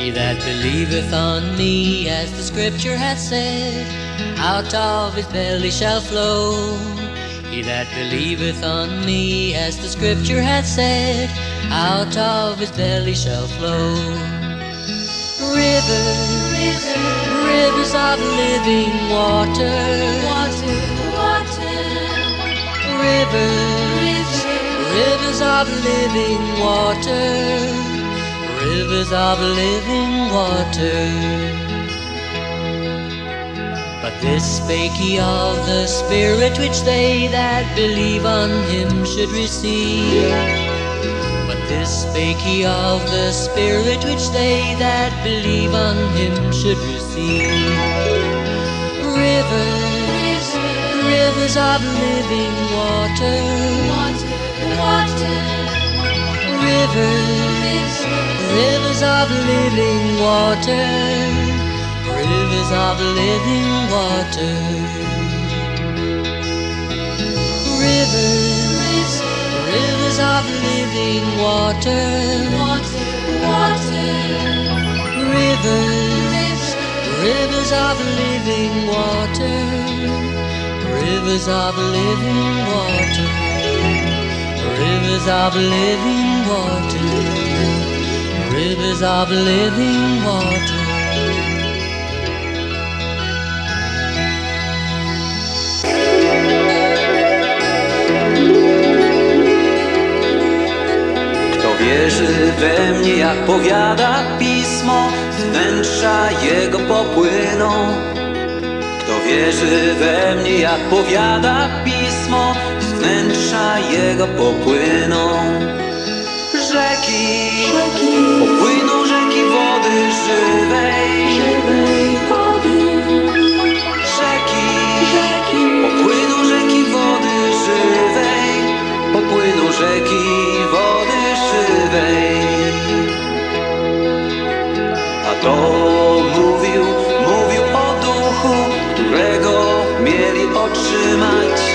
He that believeth on me, as the scripture hath said, out of his belly shall flow. He that believeth on me, as the scripture hath said, out of his belly shall flow. Rivers, rivers of living water, rivers, rivers of living water, rivers of living water. But this spake he of the Spirit, which they that believe on him should receive. But this spake he of the Spirit, which they that believe on him should receive. Rivers, rivers of living water, rivers, rivers of living water, rivers of living water. Rivers, rivers of living water, rivers, rivers of living water, rivers of living water, rivers of living water, rivers of living water. Wierzy we mnie, jak powiada Pismo, z wnętrza Jego popłyną. Kto wierzy we mnie, jak powiada Pismo, z wnętrza Jego popłyną. Rzeki, popłyną rzeki wody żywej. Rzeki, popłyną rzeki wody żywej. Popłyną rzeki wody żywej. A to mówił o duchu, którego mieli otrzymać.